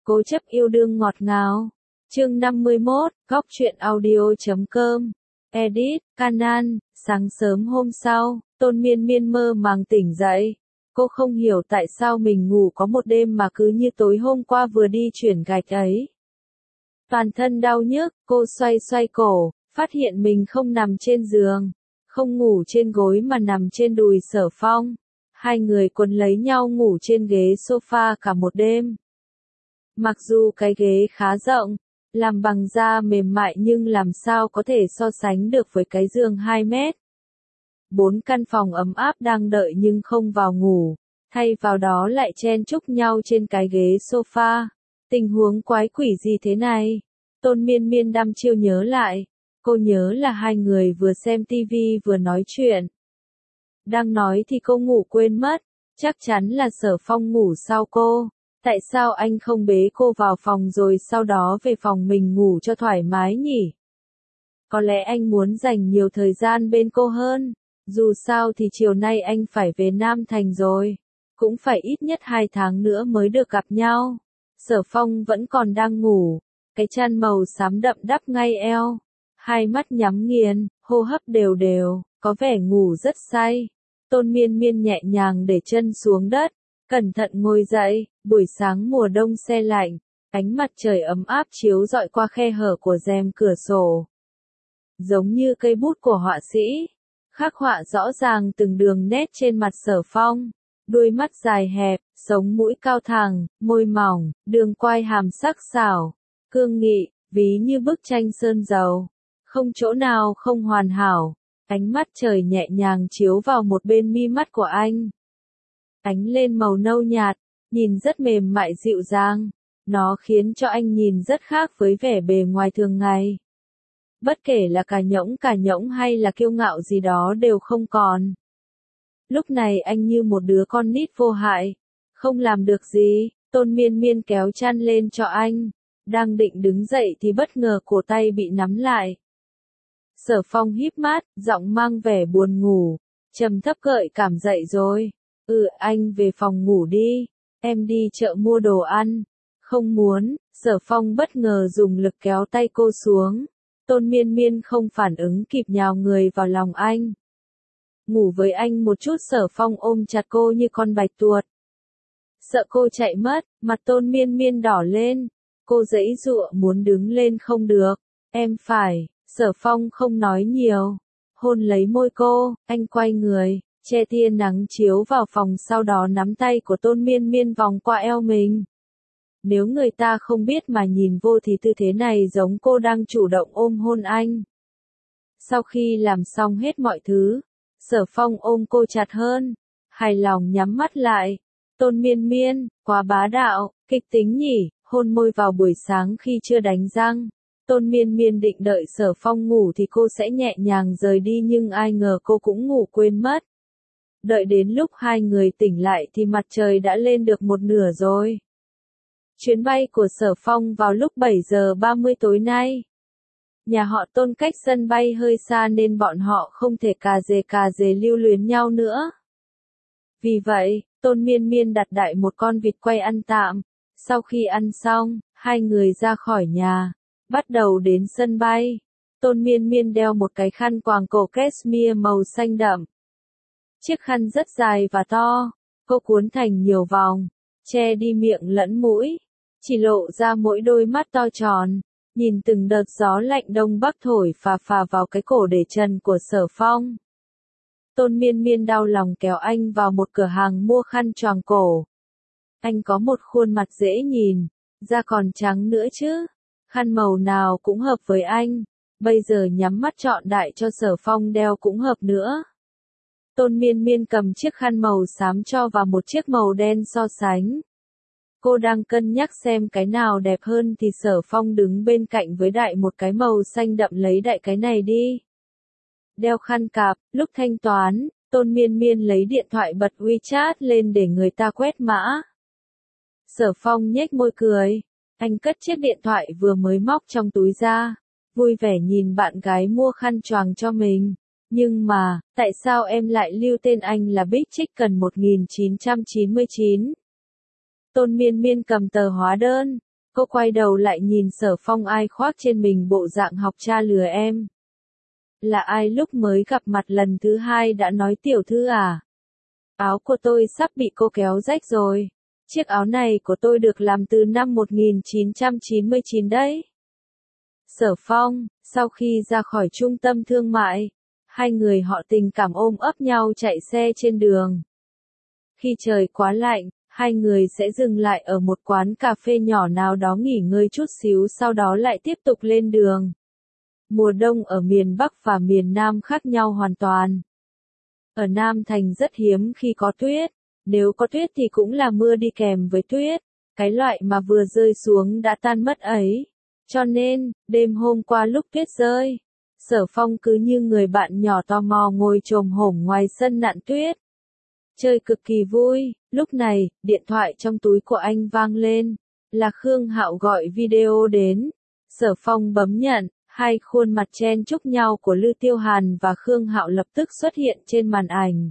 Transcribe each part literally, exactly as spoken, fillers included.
Cố chấp yêu đương ngọt ngào. Chương năm mươi mốt, góc truyện audio chấm com. Edit, Canan. Sáng sớm hôm sau, Tôn Miên Miên mơ màng tỉnh dậy. Cô không hiểu tại sao mình ngủ có một đêm mà cứ như tối hôm qua vừa đi chuyển gạch ấy. Toàn thân đau nhức, cô xoay xoay cổ, phát hiện mình không nằm trên giường, không ngủ trên gối mà nằm trên đùi Sở Phong. Hai người quấn lấy nhau ngủ trên ghế sofa cả một đêm. Mặc dù cái ghế khá rộng, làm bằng da mềm mại nhưng làm sao có thể so sánh được với cái giường hai mét. Bốn căn phòng ấm áp đang đợi nhưng không vào ngủ, thay vào đó lại chen chúc nhau trên cái ghế sofa. Tình huống quái quỷ gì thế này? Tôn Miên Miên đăm chiêu nhớ lại. Cô nhớ là hai người vừa xem tivi vừa nói chuyện. Đang nói thì cô ngủ quên mất, chắc chắn là Sở Phong ngủ sau cô. Tại sao anh không bế cô vào phòng rồi sau đó về phòng mình ngủ cho thoải mái nhỉ? Có lẽ anh muốn dành nhiều thời gian bên cô hơn. Dù sao thì chiều nay anh phải về Nam Thành rồi. Cũng phải ít nhất hai tháng nữa mới được gặp nhau. Sở Phong vẫn còn đang ngủ. Cái chăn màu xám đậm đắp ngay eo. Hai mắt nhắm nghiền, hô hấp đều đều, có vẻ ngủ rất say. Tôn Miên Miên nhẹ nhàng để chân xuống đất. Cẩn thận ngồi dậy, buổi sáng mùa đông se lạnh, ánh mặt trời ấm áp chiếu rọi qua khe hở của rèm cửa sổ. Giống như cây bút của họa sĩ, khắc họa rõ ràng từng đường nét trên mặt Sở Phong, đuôi mắt dài hẹp, sống mũi cao thẳng, môi mỏng, đường quai hàm sắc sảo, cương nghị, ví như bức tranh sơn dầu, không chỗ nào không hoàn hảo. Ánh mắt trời nhẹ nhàng chiếu vào một bên mi mắt của anh. Ánh lên màu nâu nhạt, nhìn rất mềm mại dịu dàng. Nó khiến cho anh nhìn rất khác với vẻ bề ngoài thường ngày. Bất kể là cà nhõng cà nhõng hay là kiêu ngạo gì đó đều không còn. Lúc này anh như một đứa con nít vô hại. Không làm được gì, Tôn Miên Miên kéo chăn lên cho anh. Đang định đứng dậy thì bất ngờ cổ tay bị nắm lại. Sở Phong híp mắt, giọng mang vẻ buồn ngủ. Trầm thấp gợi cảm dậy rồi. Ừ, anh về phòng ngủ đi, em đi chợ mua đồ ăn. Không muốn, Sở Phong bất ngờ dùng lực kéo tay cô xuống. Tôn Miên Miên không phản ứng kịp nhào người vào lòng anh. Ngủ với anh một chút. Sở Phong ôm chặt cô như con bạch tuộc. Sợ cô chạy mất, mặt Tôn Miên Miên đỏ lên. Cô giãy giụa muốn đứng lên không được. Em phải, Sở Phong không nói nhiều. Hôn lấy môi cô, anh quay người. Che tia nắng chiếu vào phòng sau đó nắm tay của Tôn Miên Miên vòng qua eo mình. Nếu người ta không biết mà nhìn vô thì tư thế này giống cô đang chủ động ôm hôn anh. Sau khi làm xong hết mọi thứ, Sở Phong ôm cô chặt hơn, hài lòng nhắm mắt lại. Tôn Miên Miên, quá bá đạo, kịch tính nhỉ, hôn môi vào buổi sáng khi chưa đánh răng. Tôn Miên Miên định đợi Sở Phong ngủ thì cô sẽ nhẹ nhàng rời đi nhưng ai ngờ cô cũng ngủ quên mất. Đợi đến lúc hai người tỉnh lại thì mặt trời đã lên được một nửa rồi. Chuyến bay của Sở Phong vào lúc bảy giờ ba mươi tối nay. Nhà họ Tôn cách sân bay hơi xa nên bọn họ không thể cà dề cà dề lưu luyến nhau nữa. Vì vậy, Tôn Miên Miên đặt đại một con vịt quay ăn tạm. Sau khi ăn xong, hai người ra khỏi nhà, bắt đầu đến sân bay. Tôn Miên Miên đeo một cái khăn quàng cổ cashmere màu xanh đậm. Chiếc khăn rất dài và to, cô cuốn thành nhiều vòng, che đi miệng lẫn mũi, chỉ lộ ra mỗi đôi mắt to tròn, nhìn từng đợt gió lạnh đông bắc thổi phà phà vào cái cổ để trần của Sở Phong. Tôn Miên Miên đau lòng kéo anh vào một cửa hàng mua khăn choàng cổ. Anh có một khuôn mặt dễ nhìn, da còn trắng nữa chứ, khăn màu nào cũng hợp với anh, bây giờ nhắm mắt trọn đại cho Sở Phong đeo cũng hợp nữa. Tôn Miên Miên cầm chiếc khăn màu xám cho vào một chiếc màu đen so sánh. Cô đang cân nhắc xem cái nào đẹp hơn thì Sở Phong đứng bên cạnh với đại một cái màu xanh đậm lấy đại cái này đi. Đeo khăn cạp, lúc thanh toán, Tôn Miên Miên lấy điện thoại bật WeChat lên để người ta quét mã. Sở Phong nhếch môi cười. Anh cất chiếc điện thoại vừa mới móc trong túi ra, vui vẻ nhìn bạn gái mua khăn choàng cho mình. Nhưng mà, tại sao em lại lưu tên anh là Big Chicken một nghìn chín trăm chín mươi chín? Tôn Miên Miên cầm tờ hóa đơn, Cô quay đầu lại nhìn Sở Phong, ai khoác trên mình bộ dạng học cha lừa em. Là ai lúc mới gặp mặt lần thứ hai đã nói tiểu thư à? Áo của tôi sắp bị cô kéo rách rồi. Chiếc áo này của tôi được làm từ năm một nghìn chín trăm chín mươi chín đấy. Sở Phong, sau khi ra khỏi trung tâm thương mại, hai người họ tình cảm ôm ấp nhau chạy xe trên đường. Khi trời quá lạnh, hai người sẽ dừng lại ở một quán cà phê nhỏ nào đó nghỉ ngơi chút xíu, sau đó lại tiếp tục lên đường. Mùa đông ở miền Bắc và miền Nam khác nhau hoàn toàn. Ở Nam Thành rất hiếm khi có tuyết, nếu có tuyết thì cũng là mưa đi kèm với tuyết, cái loại mà vừa rơi xuống đã tan mất ấy. Cho nên, đêm hôm qua lúc tuyết rơi, Sở Phong cứ như người bạn nhỏ tò mò ngồi chồm hổm ngoài sân nặn tuyết. Chơi cực kỳ vui, lúc này, điện thoại trong túi của anh vang lên, là Khương Hạo gọi video đến. Sở Phong bấm nhận, hai khuôn mặt chen chúc nhau của Lư Tiêu Hàn và Khương Hạo lập tức xuất hiện trên màn ảnh.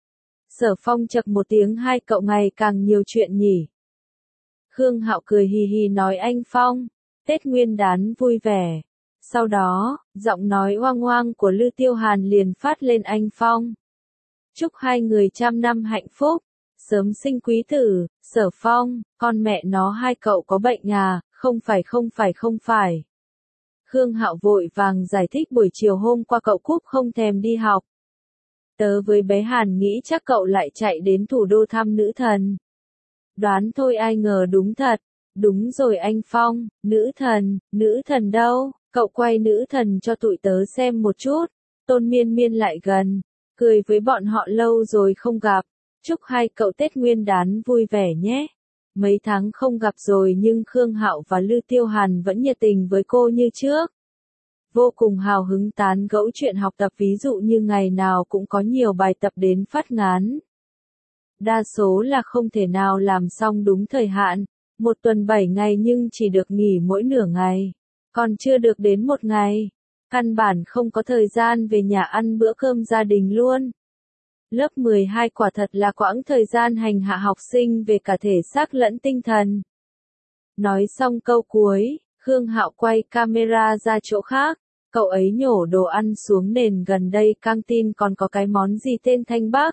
Sở Phong chậc một tiếng, hai cậu ngày càng nhiều chuyện nhỉ. Khương Hạo cười hì hì nói anh Phong, Tết Nguyên đán vui vẻ. Sau đó, giọng nói oang oang của Lư Tiêu Hàn liền phát lên anh Phong. Chúc hai người trăm năm hạnh phúc, sớm sinh quý tử. Sở Phong, con mẹ nó hai cậu có bệnh à, không phải không phải không phải. Khương Hạo vội vàng giải thích buổi chiều hôm qua cậu Cúp không thèm đi học. Tớ với bé Hàn nghĩ chắc cậu lại chạy đến thủ đô thăm nữ thần. Đoán thôi, ai ngờ đúng thật. Đúng rồi anh Phong, nữ thần, nữ thần đâu, cậu quay nữ thần cho tụi tớ xem một chút. Tôn Miên Miên lại gần, cười với bọn họ lâu rồi không gặp. Chúc hai cậu Tết Nguyên đán vui vẻ nhé. Mấy tháng không gặp rồi nhưng Khương Hạo và Lư Tiêu Hàn vẫn nhiệt tình với cô như trước. Vô cùng hào hứng tán gẫu chuyện học tập, ví dụ như ngày nào cũng có nhiều bài tập đến phát ngán. Đa số là không thể nào làm xong đúng thời hạn, một tuần bảy ngày nhưng chỉ được nghỉ mỗi nửa ngày, còn chưa được đến một ngày. Căn bản không có thời gian về nhà ăn bữa cơm gia đình luôn. Lớp mười hai quả thật là quãng thời gian hành hạ học sinh về cả thể xác lẫn tinh thần. Nói xong câu cuối, Khương Hạo quay camera ra chỗ khác, cậu ấy nhổ đồ ăn xuống nền gần đây. Căng tin còn có cái món gì tên Thanh Bắc.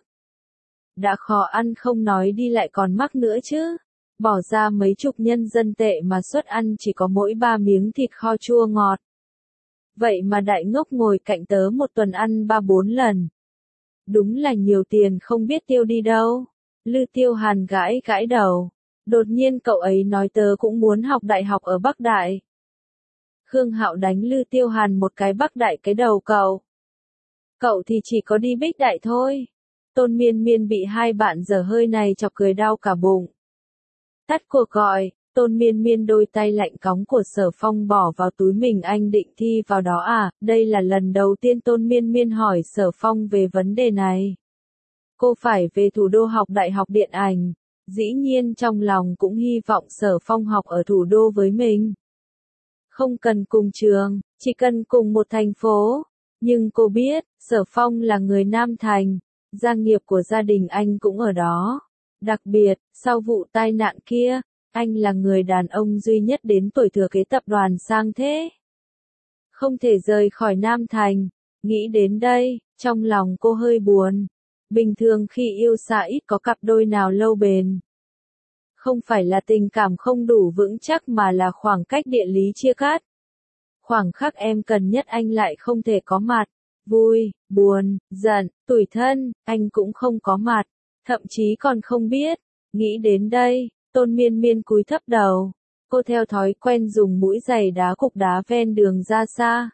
Đã khó ăn không nói đi lại còn mắc nữa chứ. Bỏ ra mấy chục nhân dân tệ mà suất ăn chỉ có mỗi ba miếng thịt kho chua ngọt. Vậy mà đại ngốc ngồi cạnh tớ một tuần ăn ba bốn lần. Đúng là nhiều tiền không biết tiêu đi đâu. Lư Tiêu Hàn gãi gãi đầu. Đột nhiên cậu ấy nói tớ cũng muốn học đại học ở Bắc Đại. Khương Hạo đánh Lư Tiêu Hàn một cái. Bắc Đại cái đầu cậu. Cậu thì chỉ có đi Bích Đại thôi. Tôn Miên Miên bị hai bạn dở hơi này chọc cười đau cả bụng. Tắt cuộc gọi, Tôn Miên Miên đôi tay lạnh cóng của Sở Phong bỏ vào túi mình. Anh định thi vào đó à? Đây là lần đầu tiên Tôn Miên Miên hỏi Sở Phong về vấn đề này. Cô phải về thủ đô học đại học điện ảnh. Dĩ nhiên trong lòng cũng hy vọng Sở Phong học ở thủ đô với mình. Không cần cùng trường, chỉ cần cùng một thành phố. Nhưng cô biết, Sở Phong là người Nam Thành, gia nghiệp của gia đình anh cũng ở đó. Đặc biệt, sau vụ tai nạn kia, anh là người đàn ông duy nhất đến tuổi thừa kế tập đoàn Sang Thế. Không thể rời khỏi Nam Thành. Nghĩ đến đây, trong lòng cô hơi buồn. Bình thường khi yêu xa ít có cặp đôi nào lâu bền. Không phải là tình cảm không đủ vững chắc mà là khoảng cách địa lý chia cắt. Khoảng khắc em cần nhất anh lại không thể có mặt. Vui, buồn, giận, tủi thân, anh cũng không có mặt. Thậm chí còn không biết. Nghĩ đến đây, Tôn Miên Miên cúi thấp đầu. Cô theo thói quen dùng mũi giày đá cục đá ven đường ra xa.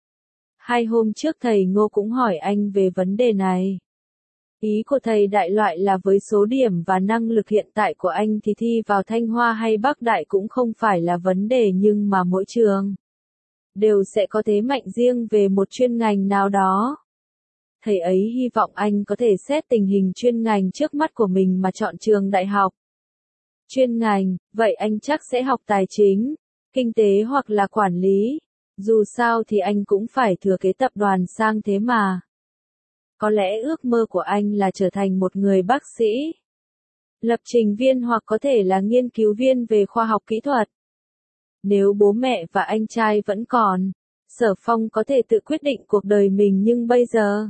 Hai hôm trước thầy Ngô cũng hỏi anh về vấn đề này. Ý của thầy đại loại là với số điểm và năng lực hiện tại của anh thì thi vào Thanh Hoa hay Bắc Đại cũng không phải là vấn đề, nhưng mà mỗi trường đều sẽ có thế mạnh riêng về một chuyên ngành nào đó. Thầy ấy hy vọng anh có thể xét tình hình chuyên ngành trước mắt của mình mà chọn trường đại học. Chuyên ngành, vậy anh chắc sẽ học tài chính, kinh tế hoặc là quản lý. Dù sao thì anh cũng phải thừa kế tập đoàn Sang Thế mà. Có lẽ ước mơ của anh là trở thành một người bác sĩ, lập trình viên hoặc có thể là nghiên cứu viên về khoa học kỹ thuật. Nếu bố mẹ và anh trai vẫn còn, Sở Phong có thể tự quyết định cuộc đời mình nhưng bây giờ,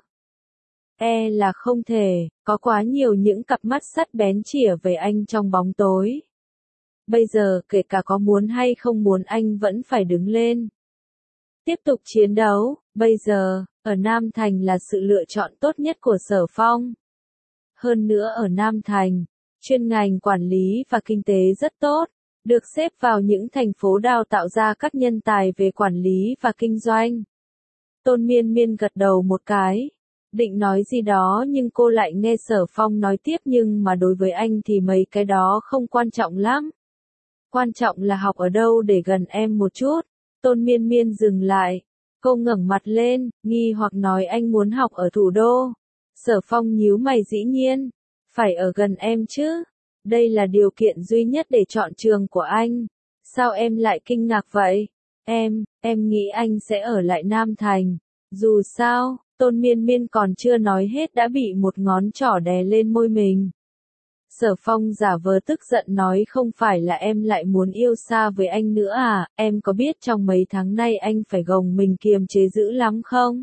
e là không thể, có quá nhiều những cặp mắt sắt bén chĩa về anh trong bóng tối. Bây giờ kể cả có muốn hay không muốn anh vẫn phải đứng lên. Tiếp tục chiến đấu, bây giờ, ở Nam Thành là sự lựa chọn tốt nhất của Sở Phong. Hơn nữa ở Nam Thành, chuyên ngành quản lý và kinh tế rất tốt, được xếp vào những thành phố đào tạo ra các nhân tài về quản lý và kinh doanh. Tôn Miên Miên gật đầu một cái, định nói gì đó nhưng cô lại nghe Sở Phong nói tiếp nhưng mà đối với anh thì mấy cái đó không quan trọng lắm. Quan trọng là học ở đâu để gần em một chút. Tôn Miên Miên dừng lại, cô ngẩng mặt lên, nghi hoặc nói anh muốn học ở thủ đô. Sở Phong nhíu mày dĩ nhiên, phải ở gần em chứ. Đây là điều kiện duy nhất để chọn trường của anh. Sao em lại kinh ngạc vậy? Em, em nghĩ anh sẽ ở lại Nam Thành. Dù sao, Tôn Miên Miên còn chưa nói hết đã bị một ngón trỏ đè lên môi mình. Sở Phong giả vờ tức giận nói không phải là em lại muốn yêu xa với anh nữa à, em có biết trong mấy tháng nay anh phải gồng mình kiềm chế dữ lắm không?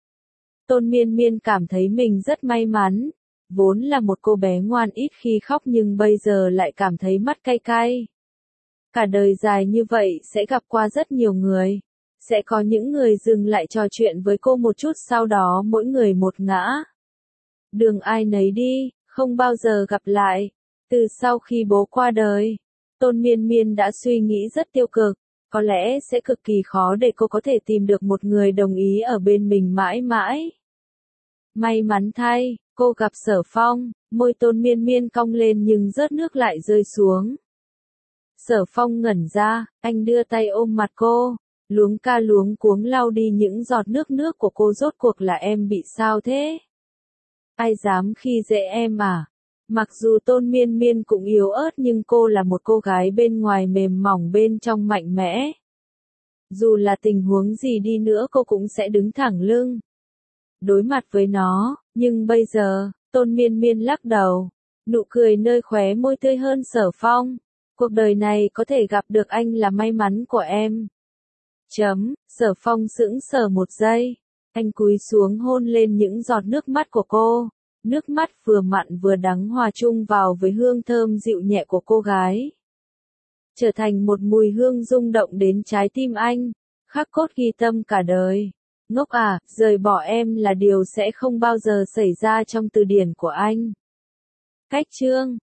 Tôn Miên Miên cảm thấy mình rất may mắn, vốn là một cô bé ngoan ít khi khóc nhưng bây giờ lại cảm thấy mắt cay cay. Cả đời dài như vậy sẽ gặp qua rất nhiều người, sẽ có những người dừng lại trò chuyện với cô một chút sau đó mỗi người một ngã. Đường ai nấy đi. Không bao giờ gặp lại. Từ sau khi bố qua đời, Tôn Miên Miên đã suy nghĩ rất tiêu cực, có lẽ sẽ cực kỳ khó để cô có thể tìm được một người đồng ý ở bên mình mãi mãi. May mắn thay, cô gặp Sở Phong, môi Tôn Miên Miên cong lên nhưng rớt nước lại rơi xuống. Sở Phong ngẩn ra, anh đưa tay ôm mặt cô, luống ca luống cuống lau đi những giọt nước nước của cô. Rốt cuộc là em bị sao thế? Ai dám khi dễ em à? Mặc dù Tôn Miên Miên cũng yếu ớt nhưng cô là một cô gái bên ngoài mềm mỏng bên trong mạnh mẽ. Dù là tình huống gì đi nữa cô cũng sẽ đứng thẳng lưng. Đối mặt với nó, nhưng bây giờ, Tôn Miên Miên lắc đầu, nụ cười nơi khóe môi tươi hơn Sở Phong. Cuộc đời này có thể gặp được anh là may mắn của em. Chấm, Sở Phong sững sờ một giây. Anh cúi xuống hôn lên những giọt nước mắt của cô, nước mắt vừa mặn vừa đắng hòa chung vào với hương thơm dịu nhẹ của cô gái. Trở thành một mùi hương rung động đến trái tim anh, khắc cốt ghi tâm cả đời. Ngốc à, rời bỏ em là điều sẽ không bao giờ xảy ra trong từ điển của anh. Cách chương